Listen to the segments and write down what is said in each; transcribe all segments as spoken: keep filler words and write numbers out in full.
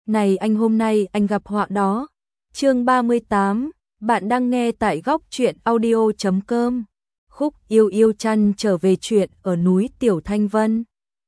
Này anh, hôm nay anh gặp họa đó. Chương ba mươi tám, bạn đang nghe tại góc truyện audio chấm com. Khúc Yêu Yêu Trăn trở về chuyện ở núi Tiểu Thanh Vân.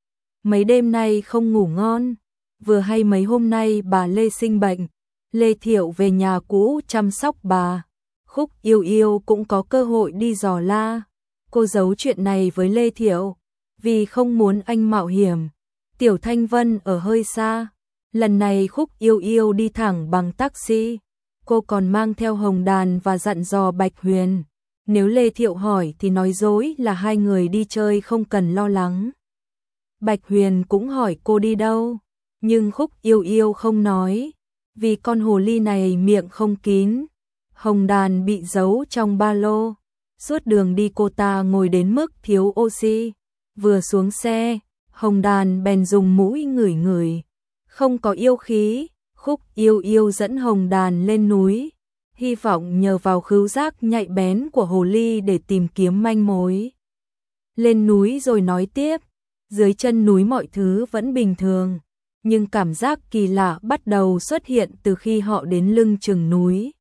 Mấy đêm nay không ngủ ngon, vừa hay mấy hôm nay bà Lê sinh bệnh, Lê Thiệu về nhà cũ chăm sóc bà. Khúc Yêu Yêu cũng có cơ hội đi dò la. Cô giấu chuyện này với Lê Thiệu, vì không muốn anh mạo hiểm. Tiểu Thanh Vân ở hơi xa, lần này Khúc Yêu Yêu đi thẳng bằng taxi. Cô còn mang theo Hồng Đàn và dặn dò Bạch Huyền, nếu Lê Thiệu hỏi thì nói dối là hai người đi chơi không cần lo lắng. Bạch Huyền cũng hỏi cô đi đâu, nhưng Khúc Yêu Yêu không nói, vì con hồ ly này miệng không kín. Hồng Đàn bị giấu trong ba lô, suốt đường đi cô ta ngồi đến mức thiếu oxy. Vừa xuống xe, Hồng Đàn bèn dùng mũi ngửi ngửi, không có yêu khí. Khúc Yêu Yêu dẫn Hồng Đàn lên núi, hy vọng nhờ vào khứu giác nhạy bén của hồ ly để tìm kiếm manh mối. Lên núi rồi nói tiếp, dưới chân núi mọi thứ vẫn bình thường, nhưng cảm giác kỳ lạ bắt đầu xuất hiện từ khi họ đến lưng chừng núi.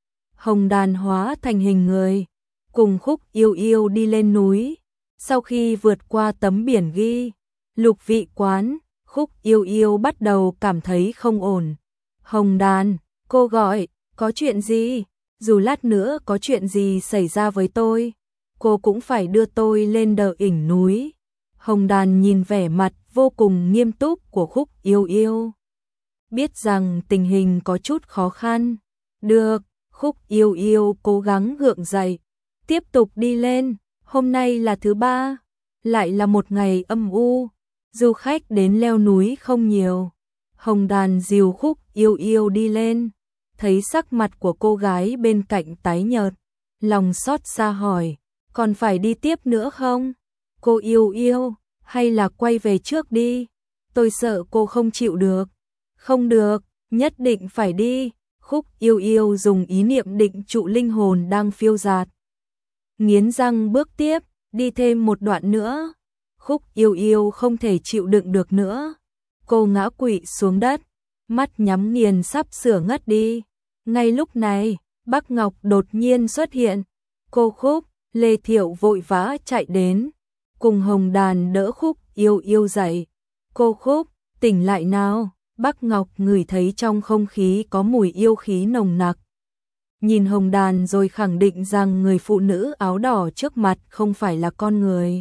Hồng Đàn hóa thành hình người, cùng Khúc Yêu Yêu đi lên núi. Sau khi vượt qua tấm biển ghi Lục Vị Quán, Khúc Yêu Yêu bắt đầu cảm thấy không ổn. Hồng Đàn, cô gọi, có chuyện gì? Dù lát nữa có chuyện gì xảy ra với tôi, cô cũng phải đưa tôi lên đờ ỉnh núi. Hồng Đàn nhìn vẻ mặt vô cùng nghiêm túc của Khúc Yêu Yêu, biết rằng tình hình có chút khó khăn. Được, Khúc Yêu Yêu cố gắng gượng dậy, tiếp tục đi lên. Hôm nay là thứ ba, lại là một ngày âm u, du khách đến leo núi không nhiều. Hồng Đàn dìu Khúc Yêu Yêu đi lên, thấy sắc mặt của cô gái bên cạnh tái nhợt, lòng xót xa hỏi, còn phải đi tiếp nữa không? Cô Yêu Yêu, hay là quay về trước đi, tôi sợ cô không chịu được. Không được, nhất định phải đi. Khúc Yêu Yêu dùng ý niệm định trụ linh hồn đang phiêu dạt, nghiến răng bước tiếp, đi thêm một đoạn nữa. Khúc Yêu Yêu không thể chịu đựng được nữa, cô ngã quỵ xuống đất, mắt nhắm nghiền sắp sửa ngất đi. Ngay lúc này, Bắc Ngọc đột nhiên xuất hiện. Cô Khúc, Lê Thiệu vội vã chạy đến, cùng Hồng Đàn đỡ Khúc Yêu Yêu dậy. Cô Khúc, tỉnh lại nào. Bắc Ngọc ngửi thấy trong không khí có mùi yêu khí nồng nặc, nhìn Hồng Đàn rồi khẳng định rằng người phụ nữ áo đỏ trước mặt không phải là con người.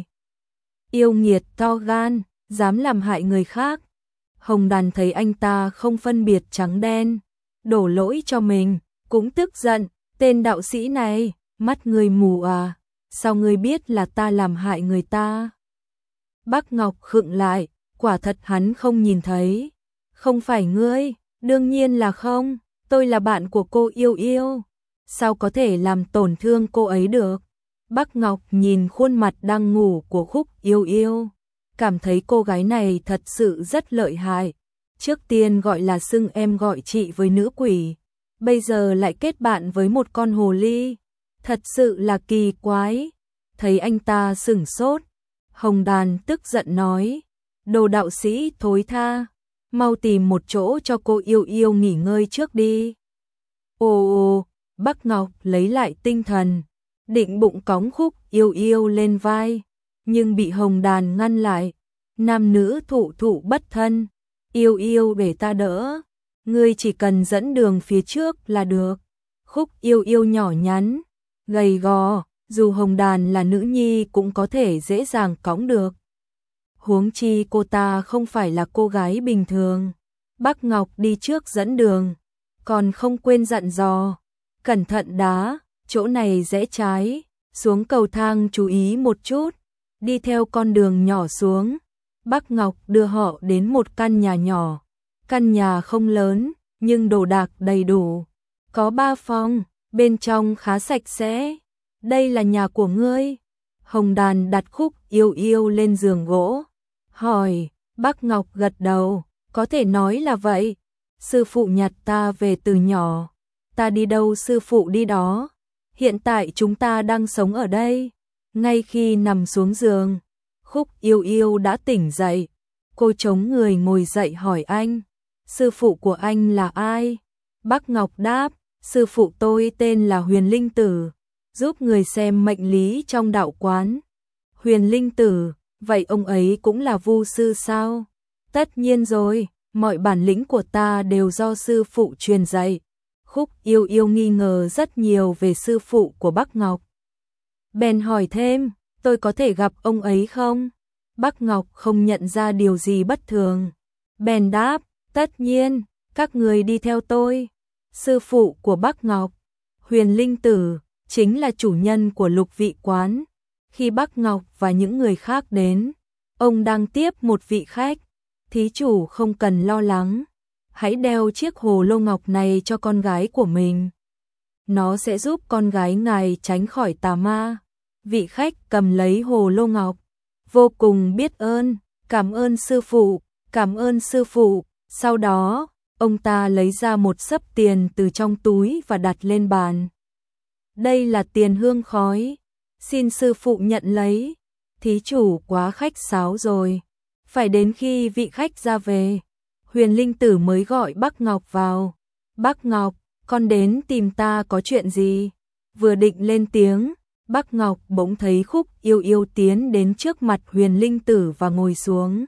Yêu nghiệt to gan, dám làm hại người khác. Hồng Đàn thấy anh ta không phân biệt trắng đen, đổ lỗi cho mình, cũng tức giận. Tên đạo sĩ này, mắt người mù à, sao ngươi biết là ta làm hại người ta? Bắc Ngọc khựng lại, quả thật hắn không nhìn thấy. Không phải ngươi, đương nhiên là không, tôi là bạn của cô Yêu Yêu, sao có thể làm tổn thương cô ấy được? Bắc Ngọc nhìn khuôn mặt đang ngủ của Khúc Yêu Yêu, cảm thấy cô gái này thật sự rất lợi hại. Trước tiên gọi là xưng em gọi chị với nữ quỷ, bây giờ lại kết bạn với một con hồ ly, thật sự là kỳ quái. Thấy anh ta sửng sốt, Hồng Đàn tức giận nói, đồ đạo sĩ thối tha, mau tìm một chỗ cho cô Yêu Yêu nghỉ ngơi trước đi. Ồ ồ, Bắc Ngọc lấy lại tinh thần, định bụng cõng Khúc Yêu Yêu lên vai, nhưng bị Hồng Đàn ngăn lại. Nam nữ thụ thụ bất thân, Yêu Yêu để ta đỡ, ngươi chỉ cần dẫn đường phía trước là được. Khúc Yêu Yêu nhỏ nhắn, gầy gò, dù Hồng Đàn là nữ nhi cũng có thể dễ dàng cõng được. Huống chi cô ta không phải là cô gái bình thường. Bắc Ngọc đi trước dẫn đường, còn không quên dặn dò, cẩn thận đá, chỗ này rẽ trái, xuống cầu thang chú ý một chút, đi theo con đường nhỏ xuống. Bắc Ngọc đưa họ đến một căn nhà nhỏ, căn nhà không lớn, nhưng đồ đạc đầy đủ, có ba phòng, bên trong khá sạch sẽ. Đây là nhà của ngươi. Hồng Đàn đặt Khúc Yêu Yêu lên giường gỗ, hỏi. Bắc Ngọc gật đầu, có thể nói là vậy. Sư phụ nhặt ta về từ nhỏ, ta đi đâu sư phụ đi đó. Hiện tại chúng ta đang sống ở đây. Ngay khi nằm xuống giường, Khúc Yêu Yêu đã tỉnh dậy. Cô chống người ngồi dậy hỏi anh, sư phụ của anh là ai? Bác Ngọc đáp, sư phụ tôi tên là Huyền Linh Tử, giúp người xem mệnh lý trong đạo quán. Huyền Linh Tử, vậy ông ấy cũng là vu sư sao? Tất nhiên rồi, mọi bản lĩnh của ta đều do sư phụ truyền dạy. Khúc Yêu Yêu nghi ngờ rất nhiều về sư phụ của Bác Ngọc. Bèn hỏi thêm, tôi có thể gặp ông ấy không? Bác Ngọc không nhận ra điều gì bất thường. Bèn đáp, tất nhiên, các người đi theo tôi. Sư phụ của Bác Ngọc, Huyền Linh Tử, chính là chủ nhân của Lục Vị Quán. Khi Bác Ngọc và những người khác đến, ông đang tiếp một vị khách. Thí chủ không cần lo lắng, hãy đeo chiếc hồ lô ngọc này cho con gái của mình. Nó sẽ giúp con gái ngài tránh khỏi tà ma. Vị khách cầm lấy hồ lô ngọc, vô cùng biết ơn, cảm ơn sư phụ, cảm ơn sư phụ. Sau đó, ông ta lấy ra một xấp tiền từ trong túi và đặt lên bàn. Đây là tiền hương khói, xin sư phụ nhận lấy. Thí chủ quá khách sáo rồi. Phải đến khi vị khách ra về, Huyền Linh Tử mới gọi Bác Ngọc vào. Bác Ngọc, con đến tìm ta có chuyện gì? Vừa định lên tiếng, Bác Ngọc bỗng thấy Khúc Yêu Yêu tiến đến trước mặt Huyền Linh Tử và ngồi xuống.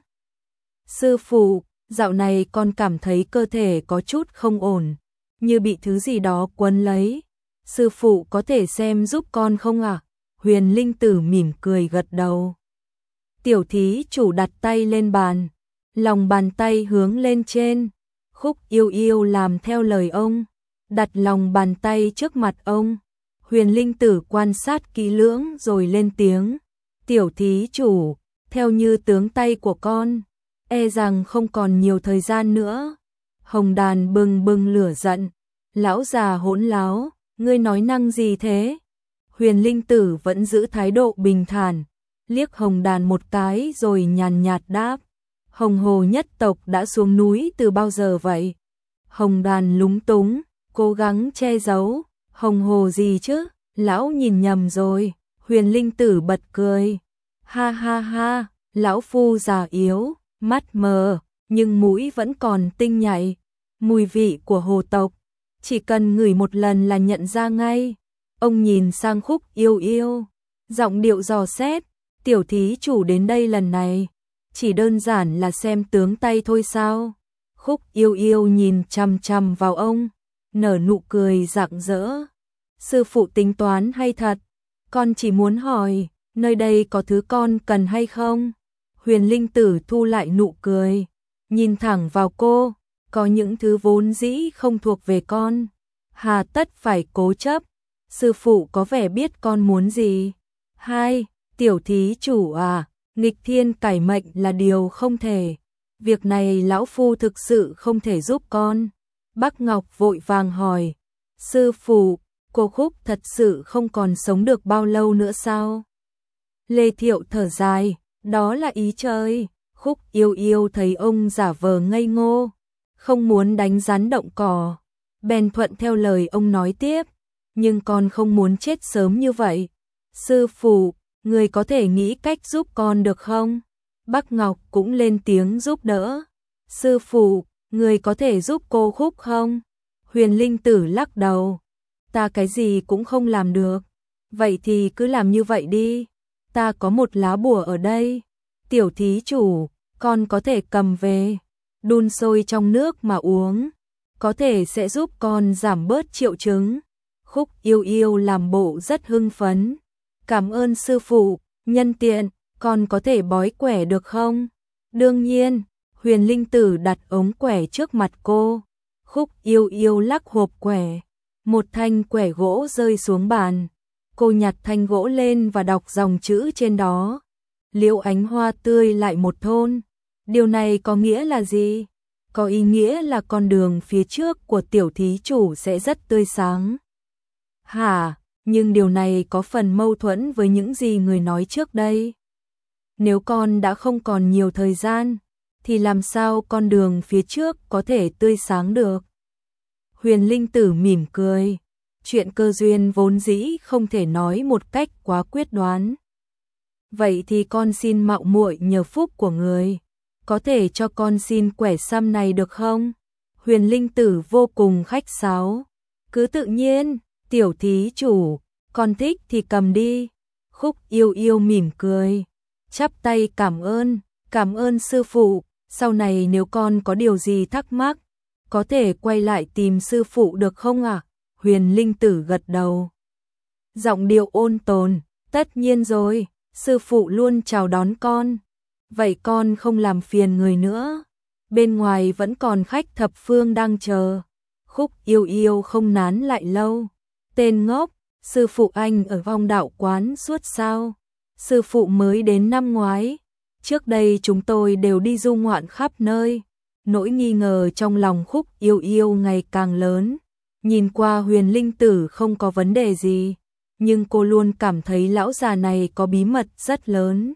Sư phụ, dạo này con cảm thấy cơ thể có chút không ổn, như bị thứ gì đó quấn lấy. Sư phụ có thể xem giúp con không ạ? À? Huyền Linh Tử mỉm cười gật đầu. Tiểu thí chủ đặt tay lên bàn, lòng bàn tay hướng lên trên. Khúc Yêu Yêu làm theo lời ông, đặt lòng bàn tay trước mặt ông. Huyền Linh Tử quan sát kỹ lưỡng rồi lên tiếng. Tiểu thí chủ, theo như tướng tay của con, e rằng không còn nhiều thời gian nữa. Hồng Đàn bừng bừng lửa giận. Lão già hỗn láo, ngươi nói năng gì thế? Huyền Linh Tử vẫn giữ thái độ bình thản, liếc Hồng Đàn một cái rồi nhàn nhạt đáp. Hồng Hồ nhất tộc đã xuống núi từ bao giờ vậy? Hồng Đàn lúng túng, cố gắng che giấu. Hồng Hồ gì chứ? Lão nhìn nhầm rồi. Huyền Linh Tử bật cười. Ha ha ha, lão phu già yếu, mắt mờ, nhưng mũi vẫn còn tinh nhạy. Mùi vị của hồ tộc, chỉ cần ngửi một lần là nhận ra ngay. Ông nhìn sang Khúc Yêu Yêu, giọng điệu dò xét. Tiểu thí chủ đến đây lần này, chỉ đơn giản là xem tướng tay thôi sao? Khúc Yêu Yêu nhìn chằm chằm vào ông, nở nụ cười rạng rỡ. Sư phụ tính toán hay thật? Con chỉ muốn hỏi, nơi đây có thứ con cần hay không? Huyền Linh Tử thu lại nụ cười, nhìn thẳng vào cô. Có những thứ vốn dĩ không thuộc về con, hà tất phải cố chấp. Sư phụ có vẻ biết con muốn gì. Hai, tiểu thí chủ à, nghịch thiên cải mệnh là điều không thể. Việc này lão phu thực sự không thể giúp con. Bác Ngọc vội vàng hỏi. Sư phụ, cô Khúc thật sự không còn sống được bao lâu nữa sao? Lê Thiệu thở dài, đó là ý trời. Khúc Yêu Yêu thấy ông giả vờ ngây ngô, không muốn đánh rắn động cỏ, bèn thuận theo lời ông nói tiếp. Nhưng con không muốn chết sớm như vậy. Sư phụ, người có thể nghĩ cách giúp con được không? Bác Ngọc cũng lên tiếng giúp đỡ. Sư phụ, người có thể giúp cô Khúc không? Huyền Linh Tử lắc đầu. Ta cái gì cũng không làm được. Vậy thì cứ làm như vậy đi. Ta có một lá bùa ở đây. Tiểu thí chủ, con có thể cầm về, đun sôi trong nước mà uống. Có thể sẽ giúp con giảm bớt triệu chứng. Khúc Yêu Yêu làm bộ rất hưng phấn. Cảm ơn sư phụ, nhân tiện, con có thể bói quẻ được không? Đương nhiên. Huyền Linh Tử đặt ống quẻ trước mặt cô. Khúc Yêu Yêu lắc hộp quẻ. Một thanh quẻ gỗ rơi xuống bàn. Cô nhặt thanh gỗ lên và đọc dòng chữ trên đó. Liễu ánh hoa tươi lại một thôn. Điều này có nghĩa là gì? Có ý nghĩa là con đường phía trước của tiểu thí chủ sẽ rất tươi sáng. Hả, nhưng điều này có phần mâu thuẫn với những gì người nói trước đây. Nếu con đã không còn nhiều thời gian, thì làm sao con đường phía trước có thể tươi sáng được? Huyền Linh Tử mỉm cười. Chuyện cơ duyên vốn dĩ không thể nói một cách quá quyết đoán. Vậy thì con xin mạo muội nhờ phúc của người. Có thể cho con xin quẻ xăm này được không? Huyền Linh Tử vô cùng khách sáo. Cứ tự nhiên, tiểu thí chủ, con thích thì cầm đi. Khúc Yêu Yêu mỉm cười, chắp tay cảm ơn, cảm ơn sư phụ, sau này nếu con có điều gì thắc mắc, có thể quay lại tìm sư phụ được không ạ? À? Huyền Linh Tử gật đầu. Giọng điệu ôn tồn, tất nhiên rồi, sư phụ luôn chào đón con. Vậy con không làm phiền người nữa. Bên ngoài vẫn còn khách thập phương đang chờ. Khúc Yêu Yêu không nán lại lâu. Tên ngốc, sư phụ anh ở Vong Đạo quán suốt sao? Sư phụ mới đến năm ngoái. Trước đây chúng tôi đều đi du ngoạn khắp nơi. Nỗi nghi ngờ trong lòng Khúc Yêu Yêu ngày càng lớn. Nhìn qua Huyền Linh Tử không có vấn đề gì, nhưng cô luôn cảm thấy lão già này có bí mật rất lớn.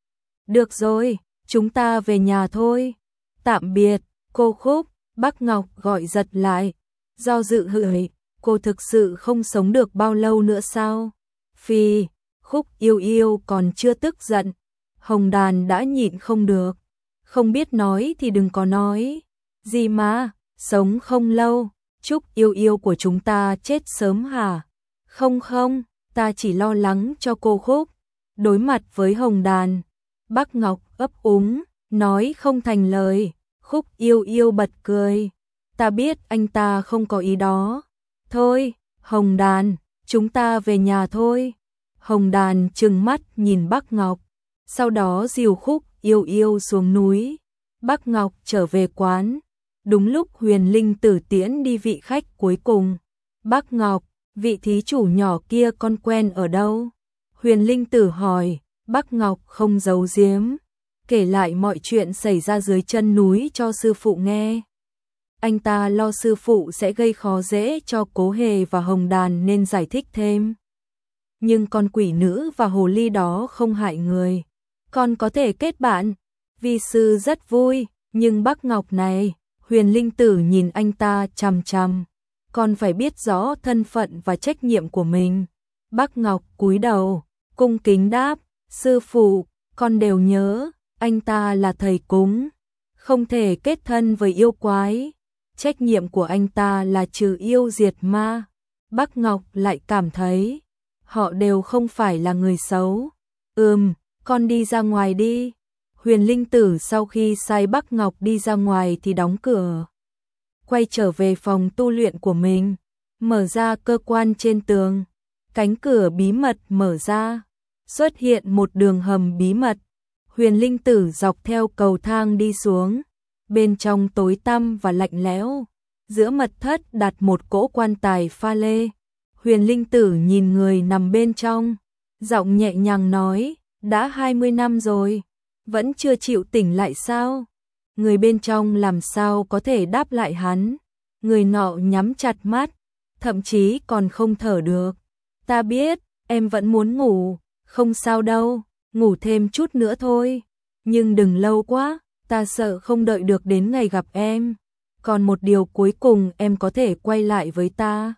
Được rồi, chúng ta về nhà thôi. Tạm biệt, cô Khúc, Bắc Ngọc gọi giật lại. Do dự hửi, cô thực sự không sống được bao lâu nữa sao? Phi, Khúc Yêu Yêu còn chưa tức giận. Hồng Đàn đã nhịn không được. Không biết nói thì đừng có nói. Gì mà, sống không lâu, Trúc Yêu Yêu của chúng ta chết sớm hả? Không không, ta chỉ lo lắng cho cô Khúc. Đối mặt với Hồng Đàn, Bắc Ngọc ấp úng, nói không thành lời. Khúc Yêu Yêu bật cười. Ta biết anh ta không có ý đó. Thôi, Hồng Đàn, chúng ta về nhà thôi. Hồng Đàn trừng mắt nhìn Bắc Ngọc, sau đó dìu Khúc Yêu Yêu xuống núi. Bắc Ngọc trở về quán. Đúng lúc Huyền Linh Tử tiễn đi vị khách cuối cùng. Bắc Ngọc, vị thí chủ nhỏ kia con quen ở đâu? Huyền Linh Tử hỏi. Bắc Ngọc không giấu giếm, kể lại mọi chuyện xảy ra dưới chân núi cho sư phụ nghe. Anh ta lo sư phụ sẽ gây khó dễ cho Cố Hề và Hồng Đàn nên giải thích thêm. Nhưng con quỷ nữ và hồ ly đó không hại người. Con có thể kết bạn. Vi sư rất vui, nhưng Bắc Ngọc này, Huyền Linh Tử nhìn anh ta chằm chằm. Con phải biết rõ thân phận và trách nhiệm của mình. Bắc Ngọc cúi đầu, cung kính đáp. Sư phụ, con đều nhớ, anh ta là thầy cúng, không thể kết thân với yêu quái. Trách nhiệm của anh ta là trừ yêu diệt ma. Bắc Ngọc lại cảm thấy, họ đều không phải là người xấu. Ừm, con đi ra ngoài đi. Huyền Linh Tử sau khi sai Bắc Ngọc đi ra ngoài thì đóng cửa. Quay trở về phòng tu luyện của mình, mở ra cơ quan trên tường. Cánh cửa bí mật mở ra. Xuất hiện một đường hầm bí mật. Huyền Linh Tử dọc theo cầu thang đi xuống. Bên trong tối tăm và lạnh lẽo. Giữa mật thất đặt một cỗ quan tài pha lê. Huyền Linh Tử nhìn người nằm bên trong. Giọng nhẹ nhàng nói, đã hai mươi năm rồi, vẫn chưa chịu tỉnh lại sao? Người bên trong làm sao có thể đáp lại hắn? Người nọ nhắm chặt mắt, thậm chí còn không thở được. Ta biết, em vẫn muốn ngủ. Không sao đâu, ngủ thêm chút nữa thôi. Nhưng đừng lâu quá, ta sợ không đợi được đến ngày gặp em. Còn một điều cuối cùng em có thể quay lại với ta.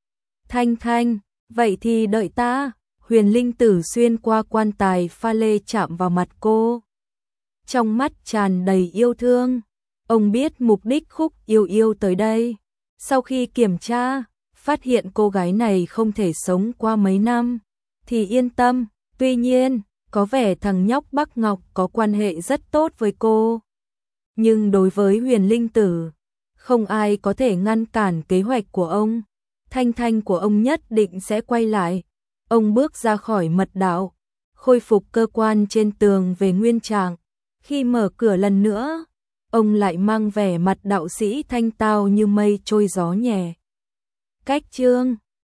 Thanh Thanh, vậy thì đợi ta. Huyền Linh Tử xuyên qua quan tài pha lê chạm vào mặt cô. Trong mắt tràn đầy yêu thương. Ông biết mục đích Khúc Yêu Yêu tới đây. Sau khi kiểm tra, phát hiện cô gái này không thể sống qua mấy năm, thì yên tâm. Tuy nhiên, có vẻ thằng nhóc Bắc Ngọc có quan hệ rất tốt với cô. Nhưng đối với Huyền Linh Tử, không ai có thể ngăn cản kế hoạch của ông. Thanh Thanh của ông nhất định sẽ quay lại. Ông bước ra khỏi mật đạo, khôi phục cơ quan trên tường về nguyên trạng. Khi mở cửa lần nữa, ông lại mang vẻ mặt đạo sĩ thanh tao như mây trôi gió nhẹ. Cách chương